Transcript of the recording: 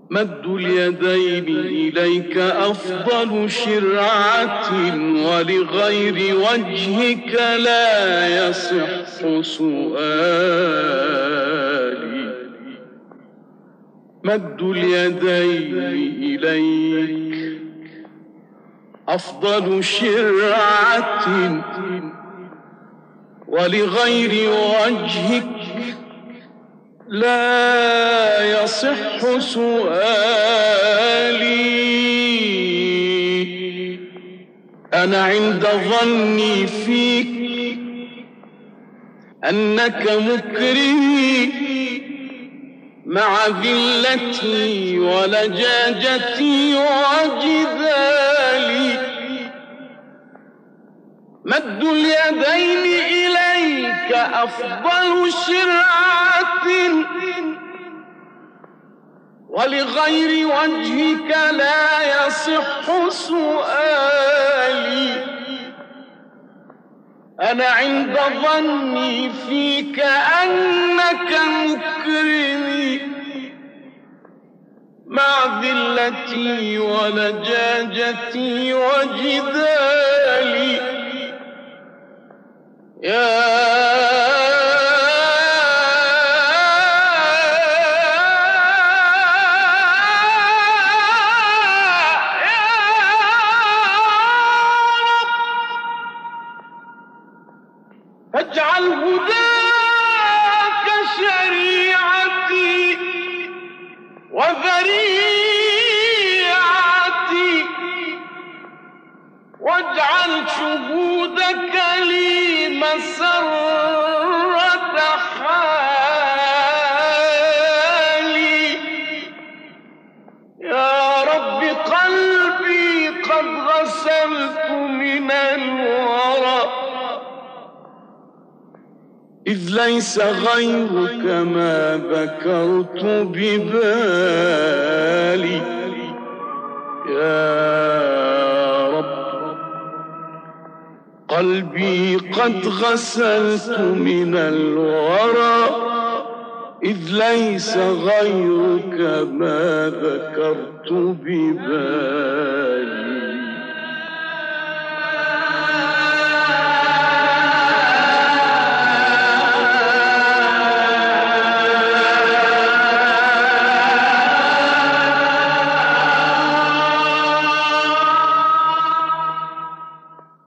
مد اليدين إليك أفضل شرعة، ولغير وجهك لا يصح سؤالي. مد اليدين إليك أفضل شرعة، ولغير وجهك لا يصح سؤالي. أنا عند ظني فيك أنك مكرمي، مع ذلتي ولجاجتي وجدالي. مد اليدين إليك أفضل شرعة، ولغير وجهك لا يصح سؤالي. أنا عند ظني فيك أنك مكرمي، مع ذلتي ولجاجتي وجدالي. فاجعل هداك شريعتي وذريعتي، واجعل شهودك لي مسرة حالي. يا رب قلبي قد غسلت من الورى، إذ ليس غيرك ما ذكرت ببالي. يا رب قلبي قد غسلت من الورى، إذ ليس غيرك ما ذكرت ببالي.